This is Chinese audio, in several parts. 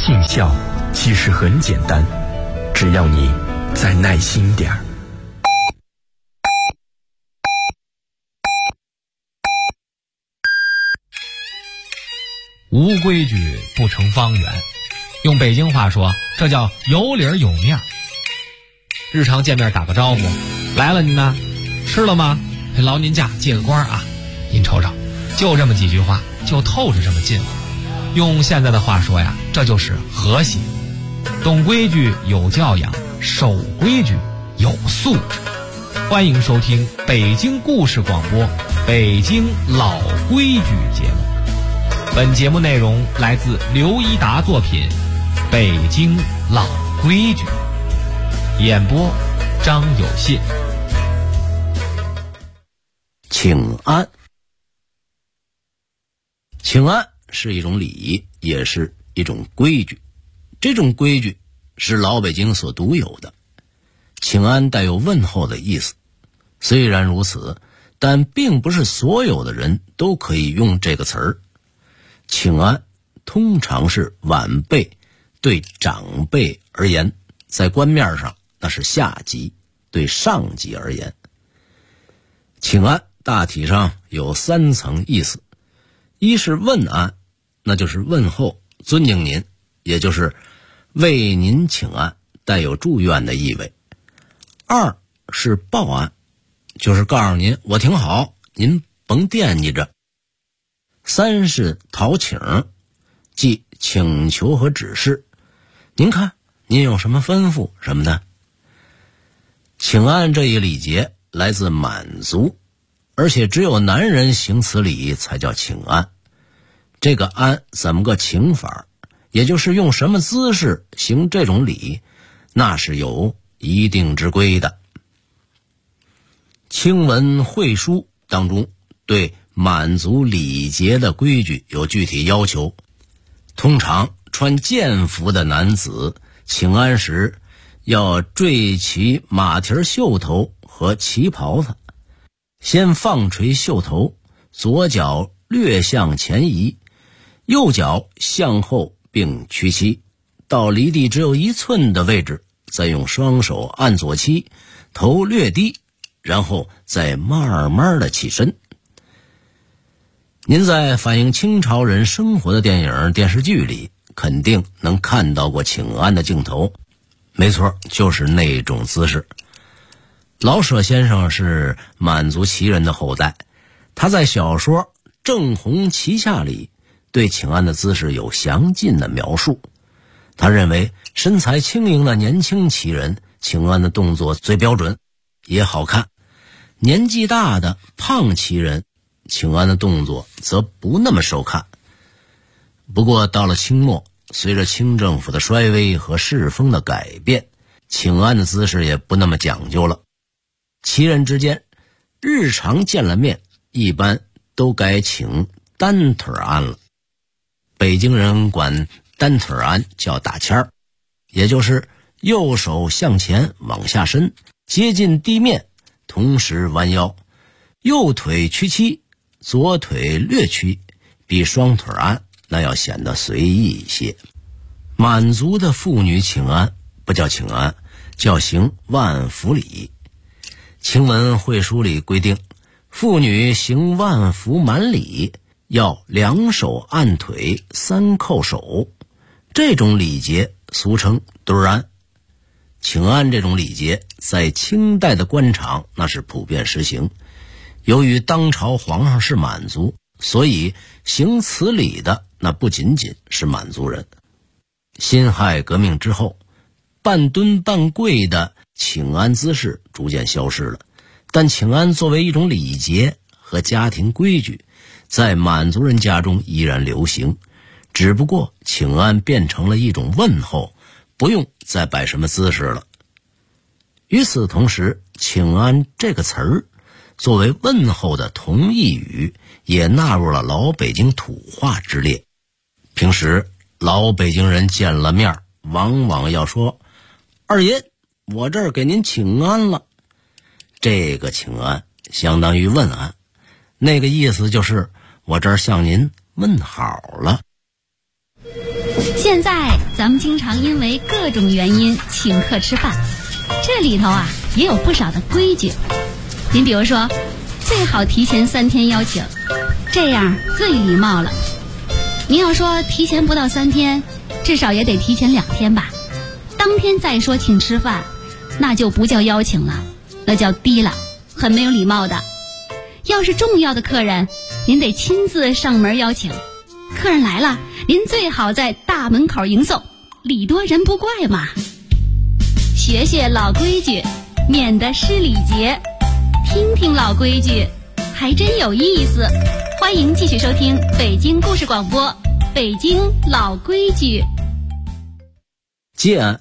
尽孝其实很简单，只要你再耐心点儿。 无规矩不成方圆，用北京话说，这叫有理儿有面儿。日常见面打个招呼，来了您呢，吃了吗？劳您驾，借个光啊，您瞅瞅，就这么几句话，就透着这么近。用现在的话说呀，这就是和谐。懂规矩有教养，守规矩有素质。欢迎收听北京故事广播《北京老规矩》节目。本节目内容来自刘一达作品《北京老规矩》，演播张有信。 请安。请安是一种礼仪，也是一种规矩。这种规矩是老北京所独有的。请安带有问候的意思，虽然如此，但并不是所有的人都可以用这个词儿。请安通常是晚辈对长辈而言，在官面上那是下级对上级而言。请安大体上有3层意思，一是问安，那就是问候尊敬您，也就是为您请安，带有祝愿的意味。2是报安，就是告诉您我挺好，您甭惦记着。3是讨请，即请求和指示，您看您有什么吩咐什么的。请安这一礼节来自满族，而且只有男人行此礼才叫请安。这个安怎么个请法，也就是用什么姿势行这种礼，那是有一定之规的。清文会书当中对满族礼节的规矩有具体要求。通常穿剑服的男子请安时要缀齐马蹄袖头和旗袍子，先放垂袖头，左脚略向前移，右脚向后并屈膝，到离地只有1寸的位置，再用双手按左膝，头略低，然后再慢慢的起身。您在反映清朝人生活的电影电视剧里肯定能看到过请安的镜头，没错，就是那种姿势。老舍先生是满族旗人的后代，他在小说《正红旗下》里对请安的姿势有详尽的描述。他认为身材轻盈的年轻旗人请安的动作最标准也好看，年纪大的胖旗人请安的动作则不那么受看。不过到了清末，随着清政府的衰微和世风的改变，请安的姿势也不那么讲究了。旗人之间日常见了面，一般都改请单腿安了。北京人管单腿安叫打签儿，也就是右手向前往下伸，接近地面，同时弯腰，右腿屈膝，左腿略屈，比双腿安那要显得随意一些。满族的妇女请安不叫请安，叫行万福礼。清文会书里规定，妇女行万福满礼要2手按腿，3叩手，这种礼节俗称对安。请安这种礼节在清代的官场那是普遍实行。由于当朝皇上是满族，所以行此礼的那不仅仅是满族人。辛亥革命之后，半蹲半跪的请安姿势逐渐消失了，但请安作为一种礼节和家庭规矩，在满族人家中依然流行，只不过请安变成了一种问候，不用再摆什么姿势了。与此同时，请安这个词儿作为问候的同义语，也纳入了老北京土话之列。平时老北京人见了面，往往要说：“二爷，我这儿给您请安了。”这个请安相当于问安，那个意思就是我这儿向您问好了。 现在咱咱们经常因为各种原因请客吃饭，这里头啊也有不少的规矩。您比如说，最好提前3天邀请，这样最礼貌了。您要说提前不到3天，至少也得提前2天吧。当天再说请吃饭，那就不叫邀请了，那叫低了，很没有礼貌的。要是重要的客人，您得亲自上门邀请。客人来了，您最好在大门口迎送，礼多人不怪嘛。学学老规矩，免得失礼节。听听老规矩，还真有意思。欢迎继续收听北京故事广播，北京老规矩。 接安，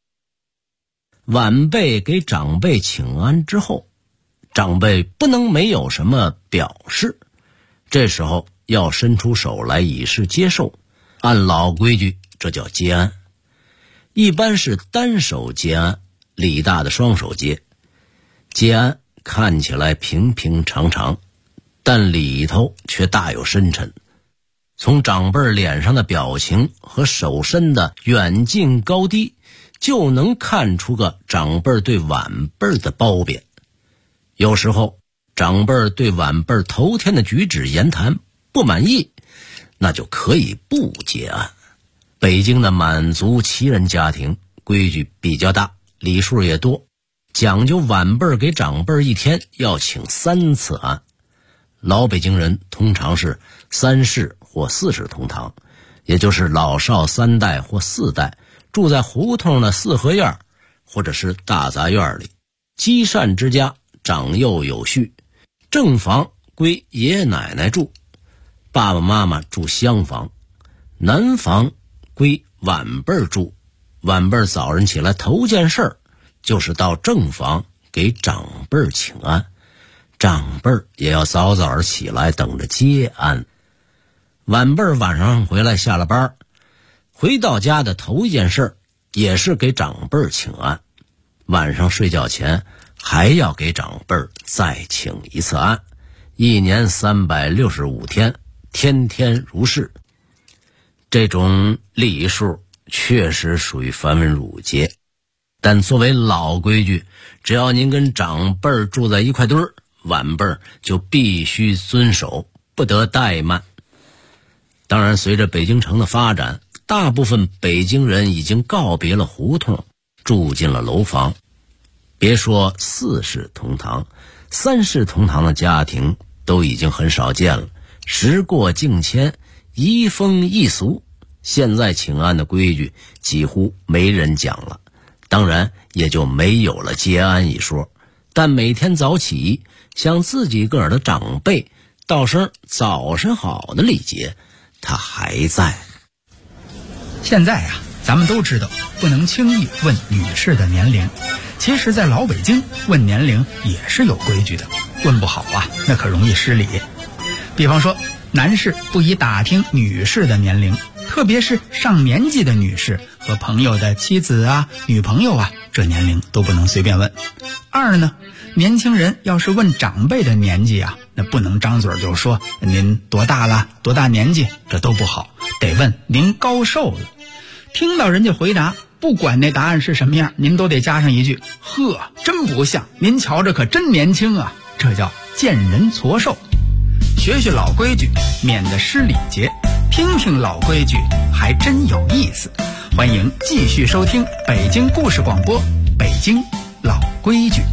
晚辈给长辈请安之后，长辈不能没有什么表示，这时候要伸出手来以示接受。按老规矩，这叫接安。一般是单手接安，礼大的双手接。接安看起来平平常常，但里头却大有深沉。从长辈脸上的表情和手伸的远近高低，就能看出个长辈对晚辈的褒贬。有时候长辈对晚辈头天的举止言谈不满意，那就可以不接安。北京的满族旗人家庭规矩比较大，礼数也多，讲究晚辈给长辈一天要请3次安。老北京人通常是3世或4世同堂，也就是老少3代或4代住在胡同的4合院或者是大杂院里。积善之家长幼有序，正房归爷爷奶奶住，爸爸妈妈住厢房，南房归晚辈住。晚辈早晨起来头件事就是到正房给长辈请安，长辈也要早早起来等着接安。晚辈晚上回来下了班，回到家的头一件事也是给长辈请安。晚上睡觉前还要给长辈再请一次安。1年365天，天天如是。这种礼数确实属于繁文缛节，但作为老规矩，只要您跟长辈住在一块堆儿，晚辈就必须遵守，不得怠慢。当然，随着北京城的发展，大部分北京人已经告别了胡同，住进了楼房。别说4世同堂，3世同堂的家庭都已经很少见了。时过境迁，移风易俗，现在请安的规矩几乎没人讲了，当然也就没有了接安一说。但每天早起向自己个儿的长辈道声早晨好的礼节，它还在。 现在啊，咱们都知道不能轻易问女士的年龄，其实在老北京问年龄也是有规矩的，问不好啊，那可容易失礼。比方说，男士不宜打听女士的年龄，特别是上年纪的女士和朋友的妻子啊、女朋友啊，这年龄都不能随便问。2呢，年轻人要是问长辈的年纪啊，那不能张嘴就说您多大了、多大年纪，这都不好，得问您高寿了。听到人家回答，不管那答案是什么样，您都得加上一句：呵，真不像，您瞧着可真年轻啊。这叫见人矬寿。学学老规矩，免得失礼节。听听老规矩，还真有意思。欢迎继续收听北京故事广播，北京老规矩。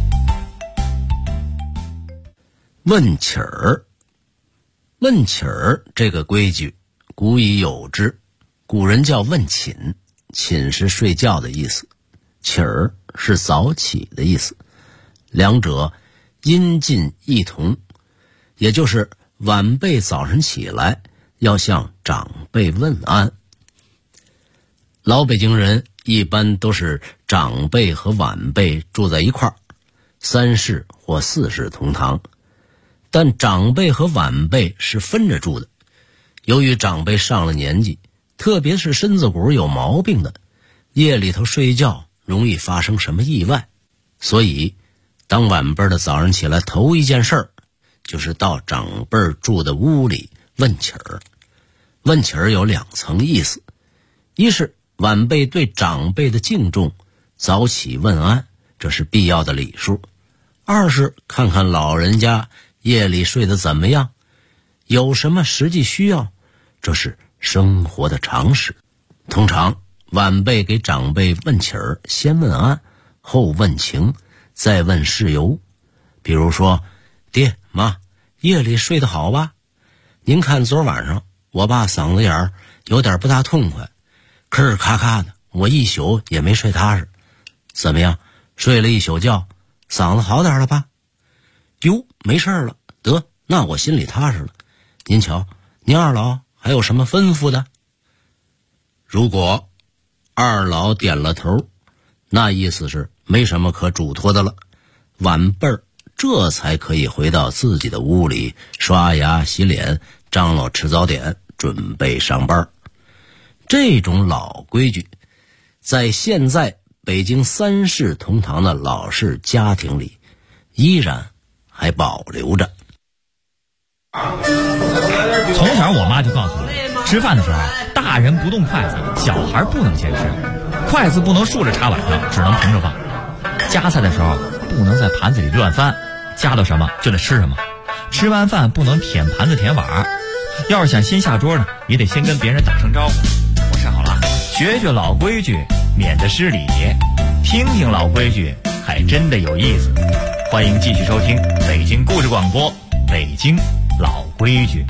问起儿，问起儿这个规矩古已有之，古人叫问寝，寝是睡觉的意思，起儿是早起的意思，两者音近异同，也就是晚辈早晨起来要向长辈问安。老北京人一般都是长辈和晚辈住在一块儿，3世或4世同堂，但长辈和晚辈是分着住的。由于长辈上了年纪，特别是身子骨有毛病的，夜里头睡觉容易发生什么意外，所以当晚辈的早上起来头一件事就是到长辈住的屋里问起儿。问起儿有2层意思，一是晚辈对长辈的敬重，早起问安，这是必要的礼数。二是看看老人家夜里睡得怎么样，有什么实际需要，这是生活的常识。通常晚辈给长辈问起儿，先问安，后问情，再问事由。比如说，爹妈，夜里睡得好吧？您看昨晚上我爸嗓子眼儿有点不大痛快，吭咔咔的，我一宿也没睡踏实。怎么样，睡了一宿觉，嗓子好点了吧？哟，没事了，得，那我心里踏实了。您瞧，您二老还有什么吩咐的？如果二老点了头，那意思是没什么可嘱托的了。晚辈儿这才可以回到自己的屋里，刷牙洗脸，张罗吃早点，准备上班。这种老规矩在现在北京三世同堂的老式家庭里依然还保留着。 从小我妈就告诉我，吃饭的时候大人不动筷子，小孩不能先吃，筷子不能竖着插碗上，只能平着放。夹菜的时候不能在盘子里乱翻，夹到什么就得吃什么。吃完饭不能舔盘子舔碗，要是想先下桌呢，也得先跟别人打声招呼。我吃好了，学学老规矩，免得失礼。听听老规矩，还真的有意思。欢迎继续收听北京故事广播，北京老规矩。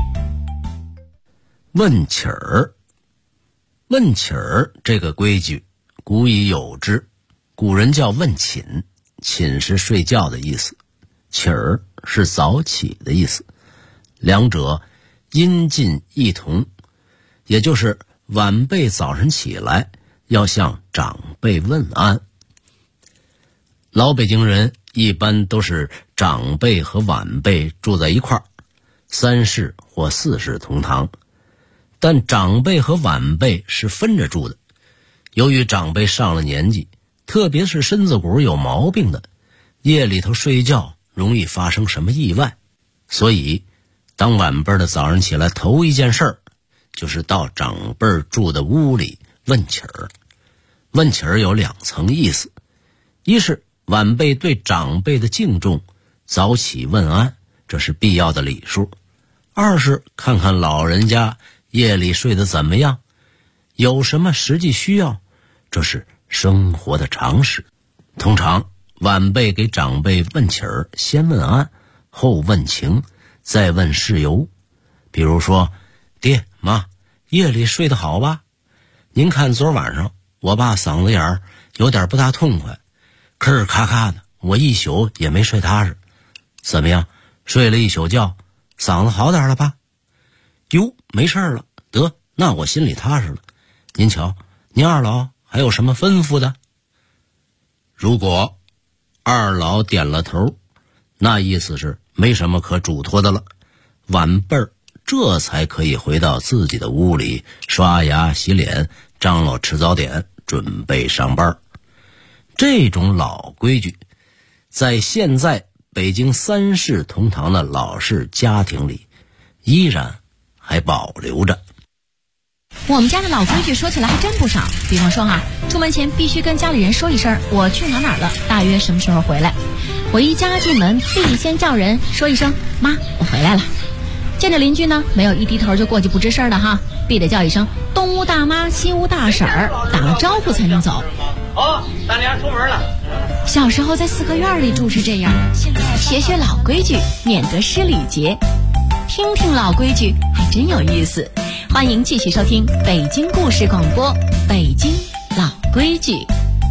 问起儿，问起儿这个规矩古已有之，古人叫问寝，寝是睡觉的意思，起儿是早起的意思，两者音近异同，也就是晚辈早晨起来要向长辈问安。老北京人一般都是长辈和晚辈住在一块儿，三世或四世同堂，但长辈和晚辈是分着住的。由于长辈上了年纪，特别是身子骨有毛病的，夜里头睡觉容易发生什么意外，所以当晚辈的早上起来头一件事儿就是到长辈住的屋里问起儿。问起儿有两层意思，一是晚辈对长辈的敬重，早起问安，这是必要的礼数。二是看看老人家夜里睡得怎么样，有什么实际需要，这是生活的常识。通常晚辈给长辈问起儿，先问安，后问情，再问事由。比如说，爹妈，夜里睡得好吧？您看昨晚上我爸嗓子眼儿有点不大痛快，吭咔咔的，我一宿也没睡踏实。怎么样，睡了一宿觉，嗓子好点了吧？哟，没事了，得，那我心里踏实了。您瞧，您二老还有什么吩咐的？如果二老点了头，那意思是没什么可嘱托的了。晚辈儿这才可以回到自己的屋里，刷牙洗脸，张罗吃早点，准备上班。这种老规矩在现在北京三世同堂的老式家庭里依然还保留着。 我们家的老规矩说起来还真不少，比方说出门前必须跟家里人说一声我去哪了，大约什么时候回来。我一家进门必先叫人说一声妈，我回来了。见着邻居呢，没有一低头就过去不吱声的必得叫一声东屋大妈西屋大婶儿，打了招呼才能走。 大娘出门了。 小时候在四合院里住是这样，现在学学老规矩，免得失礼节。听听老规矩还真有意思。欢迎继续收听北京故事广播，北京老规矩。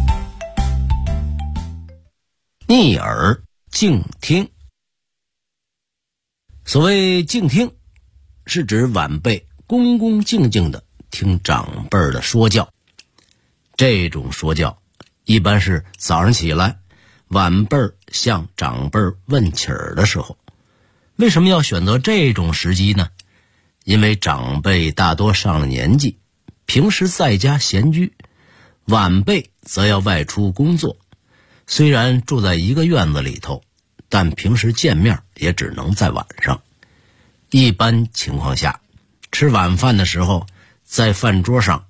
逆耳静听。所谓静听，是指晚辈恭恭敬敬地听长辈的说教。这种说教一般是早上起来晚辈向长辈问起儿的时候。为什么要选择这种时机呢？因为长辈大多上了年纪，平时在家闲居，晚辈则要外出工作。虽然住在一个院子里头，但平时见面也只能在晚上。一般情况下，吃晚饭的时候，在饭桌上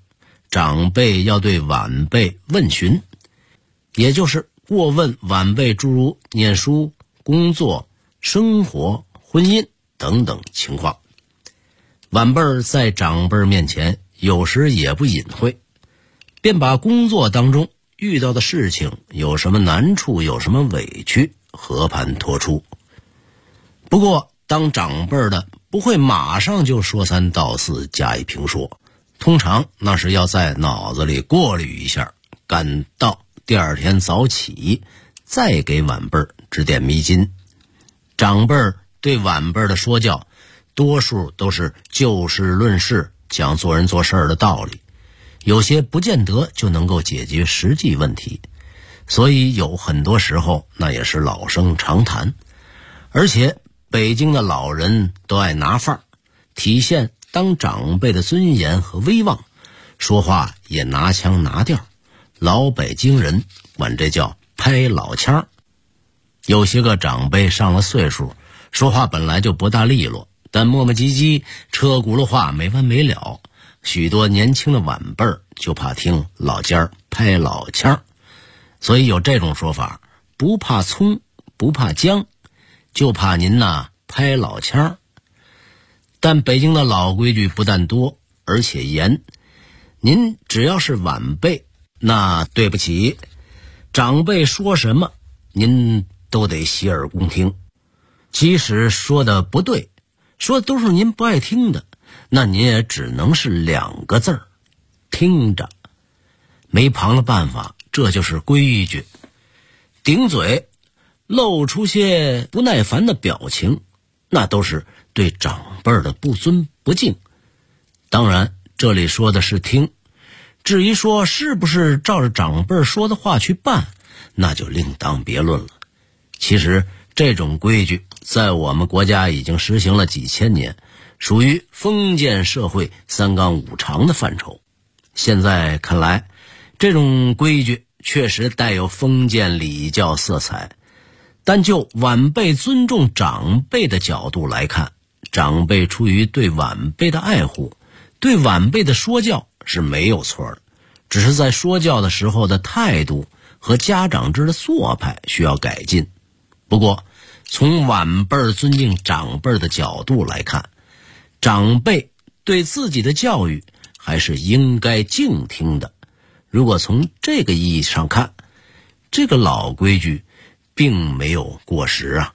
长辈要对晚辈问询，也就是过问晚辈诸如念书、工作、生活、婚姻等等情况。晚辈在长辈面前有时也不隐晦，便把工作当中遇到的事情有什么难处，有什么委屈，和盘托出。不过当长辈的不会马上就说三道四加以评说，通常那是要在脑子里过滤一下，赶到第二天早起再给晚辈指点迷津。长辈对晚辈的说教多数都是就事论事，讲做人做事的道理，有些不见得就能够解决实际问题，所以有很多时候那也是老生常谈。而且北京的老人都爱拿范儿，体现当长辈的尊严和威望，说话也拿腔拿调，老北京人管这叫拍老腔。有些个长辈上了岁数，说话本来就不大利落，但磨磨唧唧，车轱辘话没完没了，许多年轻的晚辈就怕听老尖儿拍老腔，所以有这种说法，不怕葱不怕姜，就怕您拍老腔。但北京的老规矩不但多，而且严。您只要是晚辈，那对不起，长辈说什么您都得洗耳恭听。即使说的不对，说的都是您不爱听的，那您也只能是2个字儿，听着。没旁的办法，这就是规矩。顶嘴露出些不耐烦的表情，那都是对长辈的不尊不敬。当然这里说的是听，至于说是不是照着长辈说的话去办，那就另当别论了。其实这种规矩在我们国家已经实行了几千年，属于封建社会3纲5常的范畴。现在看来，这种规矩确实带有封建礼教色彩，但就晚辈尊重长辈的角度来看，长辈出于对晚辈的爱护，对晚辈的说教是没有错的，只是在说教的时候的态度和家长制的做派需要改进。不过从晚辈尊敬长辈的角度来看，长辈对自己的教育还是应该静听的。如果从这个意义上看，这个老规矩并没有过时啊。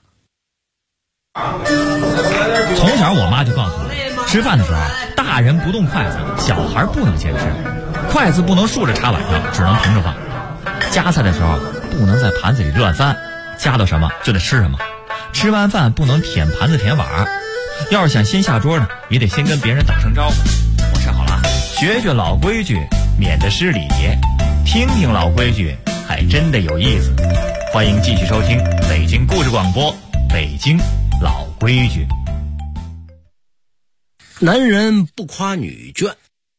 从小我妈就告诉我，吃饭的时候大人不动筷子，小孩不能先吃，筷子不能竖着插碗上，只能平着放，夹菜的时候不能在盘子里乱翻，夹到什么就得吃什么，吃完饭不能舔盘子舔碗，要是想先下桌呢，也得先跟别人打声招呼。我吃好了，学学老规矩，免得失礼，听听老规矩还真的有意思。欢迎继续收听北京故事广播，北京老规矩。 男人不夸女眷。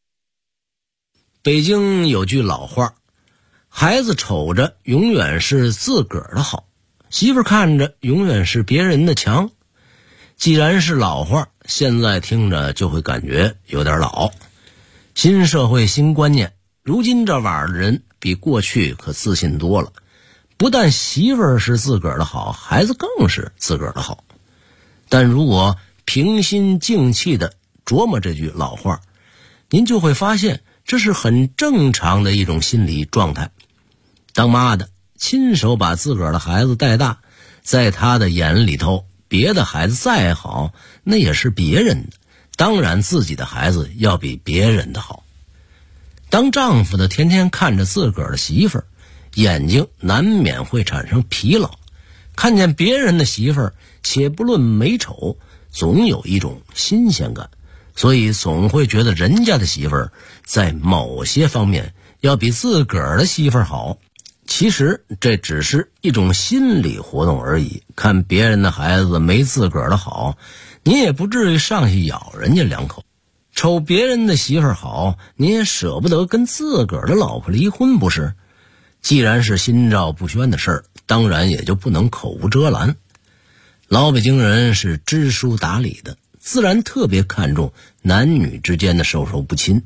北京有句老话，孩子瞅着永远是自个儿的好，媳妇看着永远是别人的强。既然是老话，现在听着就会感觉有点老。新社会新观念，如今这晚的人比过去可自信多了，不但媳妇儿是自个儿的好，孩子更是自个儿的好。但如果平心静气地琢磨这句老话，您就会发现这是很正常的一种心理状态。当妈的亲手把自个儿的孩子带大，在他的眼里头，别的孩子再好，那也是别人的，当然自己的孩子要比别人的好。当丈夫的天天看着自个儿的媳妇儿，眼睛难免会产生疲劳，看见别人的媳妇儿，且不论美丑，总有一种新鲜感，所以总会觉得人家的媳妇儿在某些方面要比自个儿的媳妇儿好。其实这只是一种心理活动而已，看别人的孩子没自个儿的好，你也不至于上去咬人家2口。瞅别人的媳妇儿好，你也舍不得跟自个儿的老婆离婚，不是？既然是心照不宣的事儿，当然也就不能口无遮拦。老北京人是知书达理的，自然特别看重男女之间的授受不亲，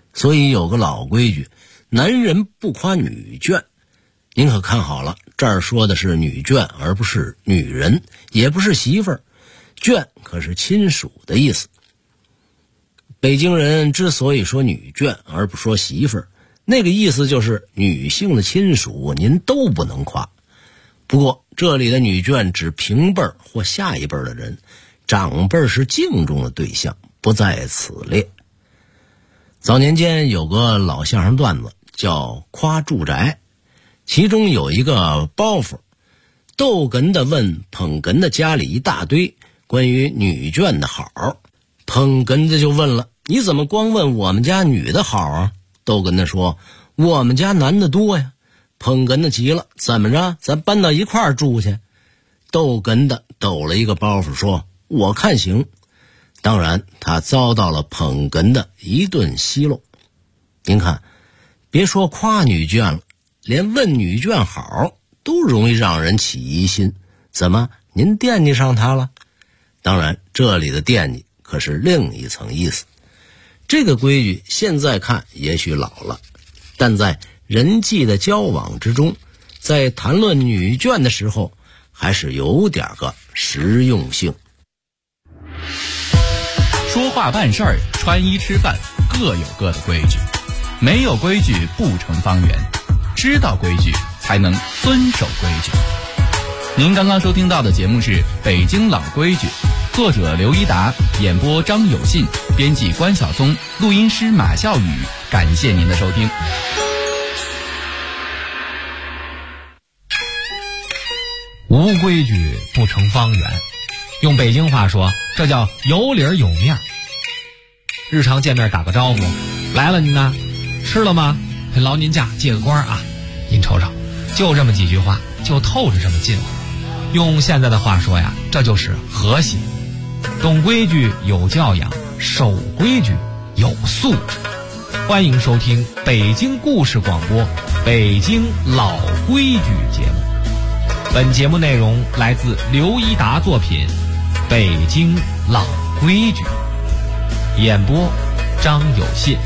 所以有个老规矩，男人不夸女眷。您可看好了，这儿说的是女眷，而不是女人，也不是媳妇儿。眷可是亲属的意思。北京人之所以说女眷而不说媳妇儿，那个意思就是女性的亲属您都不能夸。不过这里的女眷指平辈儿或下一辈儿的人，长辈儿是敬重的对象，不在此列。早年间有个老相声段子叫夸住宅，其中有一个包袱，逗哏的问捧哏的家里一大堆关于女眷的好，捧哏的就问了，你怎么光问我们家女的好啊？逗哏的说，我们家男的多呀。捧哏的急了，怎么着，咱搬到一块儿住去？逗哏的抖了一个包袱说，我看行。当然他遭到了捧哏的一顿奚落。您看，别说夸女眷了，连问女眷好都容易让人起疑心。怎么，您惦记上她了？当然这里的惦记可是另一层意思。这个规矩现在看也许老了，但在人际的交往之中，在谈论女眷的时候还是有点个实用性。 说话办事儿，穿衣吃饭，各有各的规矩。没有规矩不成方圆，知道规矩才能遵守规矩。您刚刚收听到的节目是《北京老规矩》，作者刘一达，演播张有信，编辑关晓松，录音师马笑宇。感谢您的收听。 无规矩不成方圆，用北京话说，这叫有理儿有面儿。日常见面打个招呼，来了您呢，吃了吗？劳您驾，借个光啊！您瞅瞅，就这么几句话，就透着这么近了。用现在的话说呀，这就是和谐。懂规矩有教养，守规矩有素质。欢迎收听北京故事广播《北京老规矩》节目。本节目内容来自刘一达作品《北京老规矩》，演播张有信。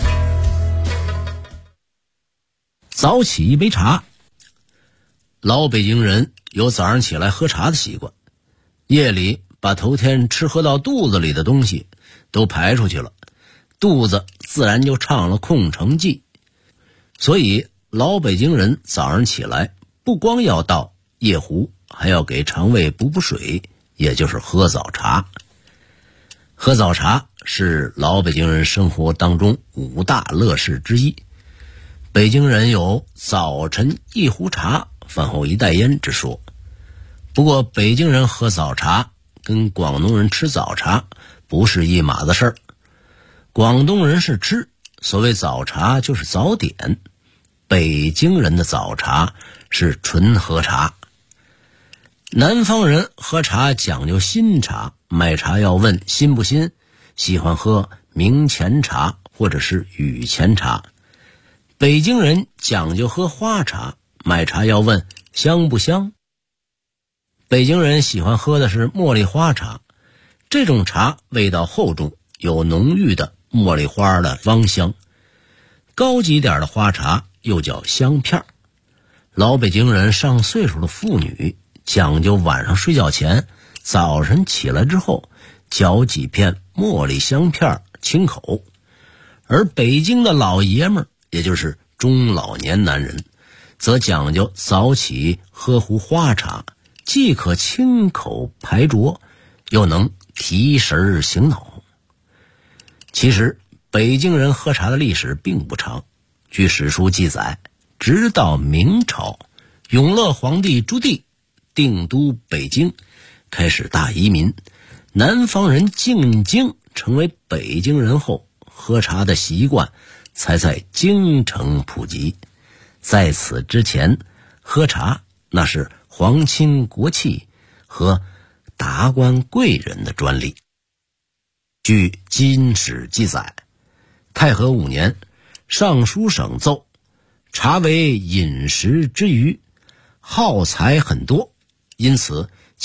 早起一杯茶，老北京人有早上起来喝茶的习惯，夜里把头天吃喝到肚子里的东西都排出去了，肚子自然就唱了空城计。所以老北京人早上起来不光要倒夜壶，还要给肠胃补水，也就是喝早茶。喝早茶是老北京人生活当中5大乐事之一。北京人有早晨一壶茶，饭后一袋烟之说。不过北京人喝早茶跟广东人吃早茶不是一码子事儿。广东人是吃，所谓早茶就是早点，北京人的早茶是纯喝茶。南方人喝茶讲究新茶，买茶要问新不新，喜欢喝明前茶或者是雨前茶。北京人讲究喝花茶，买茶要问香不香。北京人喜欢喝的是茉莉花茶，这种茶味道厚重，有浓郁的茉莉花的芳香。高级点的花茶又叫香片。老北京人上岁数的妇女讲究晚上睡觉前，早晨起来之后嚼几片茉莉香片清口。而北京的老爷们儿，也就是中老年男人，则讲究早起喝壶花茶，既可清口排浊，又能提神醒脑。其实北京人喝茶的历史并不长，据史书记载，直到明朝，永乐皇帝朱棣定都北京，开始大移民，南方人进京成为北京人后，喝茶的习惯才在京城普及。在此之前，喝茶那是皇亲国戚和达官贵人的专利。据金史记载，太和5年，尚书省奏，茶为饮食之余，耗财很多，因此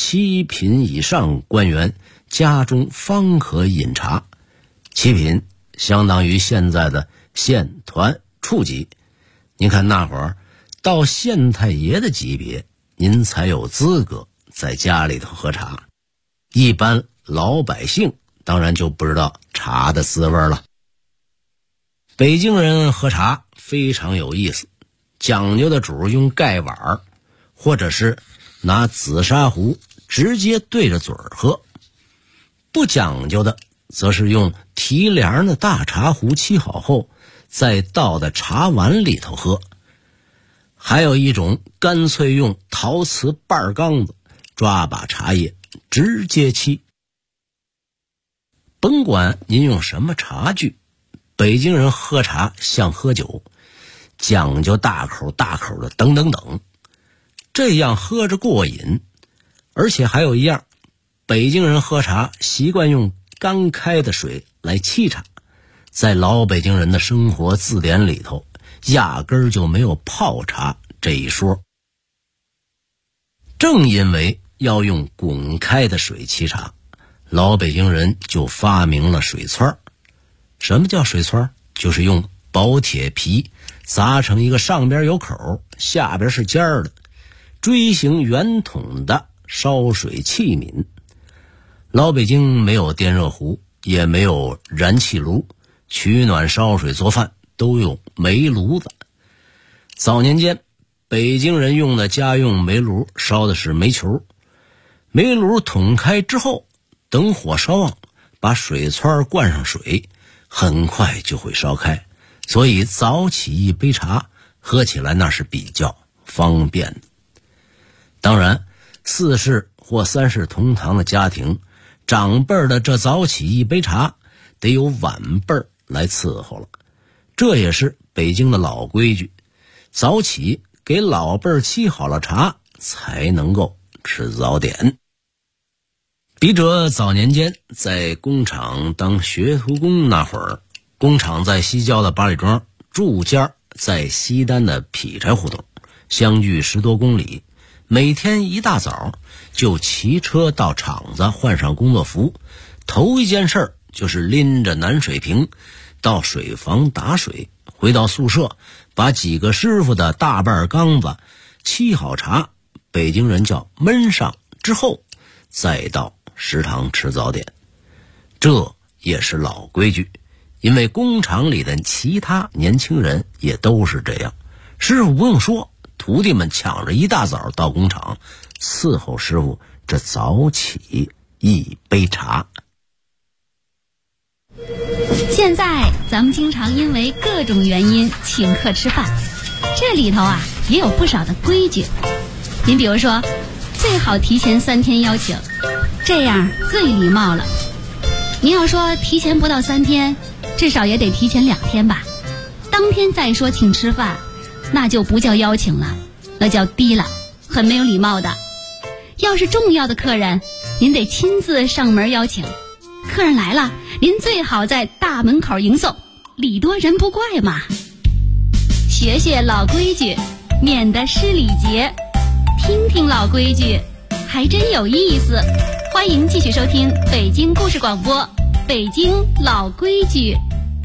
7品以上官员家中方可饮茶。7品相当于现在的县、团、处级。您看那会儿到县太爷的级别，您才有资格在家里头喝茶。一般老百姓当然就不知道茶的滋味了。北京人喝茶非常有意思，讲究的主用盖碗，或者是拿紫砂壶直接对着嘴喝。不讲究的则是用提梁的大茶壶沏好后再倒在茶碗里头喝。还有一种干脆用陶瓷半缸子抓把茶叶直接沏。甭管您用什么茶具，北京人喝茶像喝酒，讲究大口大口的等等等，这样喝着过瘾。而且还有一样，北京人喝茶习惯用刚开的水来沏茶，在老北京人的生活字典里头压根儿就没有泡茶这一说。正因为要用滚开的水沏茶，老北京人就发明了水汆。什么叫水汆？就是用薄铁皮砸成一个上边有口下边是尖儿的锥形圆筒的烧水器皿。老北京没有电热壶，也没有燃气炉，取暖烧水做饭都用煤炉子。早年间北京人用的家用煤炉烧的是煤球，煤炉捅开之后，等火烧旺，把水汆灌上水，很快就会烧开，所以早起一杯茶喝起来那是比较方便的。当然4世或3世同堂的家庭，长辈的这早起一杯茶得有晚辈来伺候了，这也是北京的老规矩，早起给老辈沏好了茶才能够吃早点。笔者早年间在工厂当学徒工那会儿，工厂在西郊的八里庄，住家在西单的劈柴胡同，相距10多公里。每天一大早就骑车到厂子换上工作服，头一件事就是拎着南水瓶到水房打水，回到宿舍把几个师傅的大半缸子沏好茶，北京人叫焖上之后，再到食堂吃早点。这也是老规矩，因为工厂里的其他年轻人也都是这样。师傅不用说，徒弟们抢着一大早到工厂伺候师傅这早起一杯茶。 现在咱们经常因为各种原因请客吃饭，这里头啊也有不少的规矩。您比如说，最好提前3天邀请，这样最礼貌了。您要说提前不到3天，至少也得提前2天吧。当天再说请吃饭，那就不叫邀请了，那叫低了，很没有礼貌的。要是重要的客人，您得亲自上门邀请。客人来了，您最好在大门口迎送，礼多人不怪嘛。学学老规矩，免得失礼节。听听老规矩，还真有意思。欢迎继续收听北京故事广播，北京老规矩。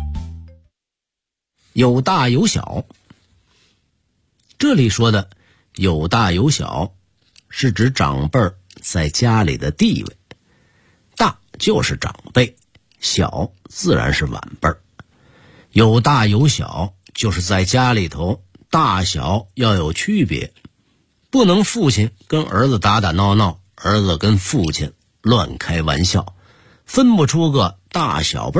有大有小。这里说的有大有小，是指长辈在家里的地位。大就是长辈，小自然是晚辈。有大有小，就是在家里头大小要有区别，不能父亲跟儿子打打闹闹，儿子跟父亲乱开玩笑，分不出个大小辈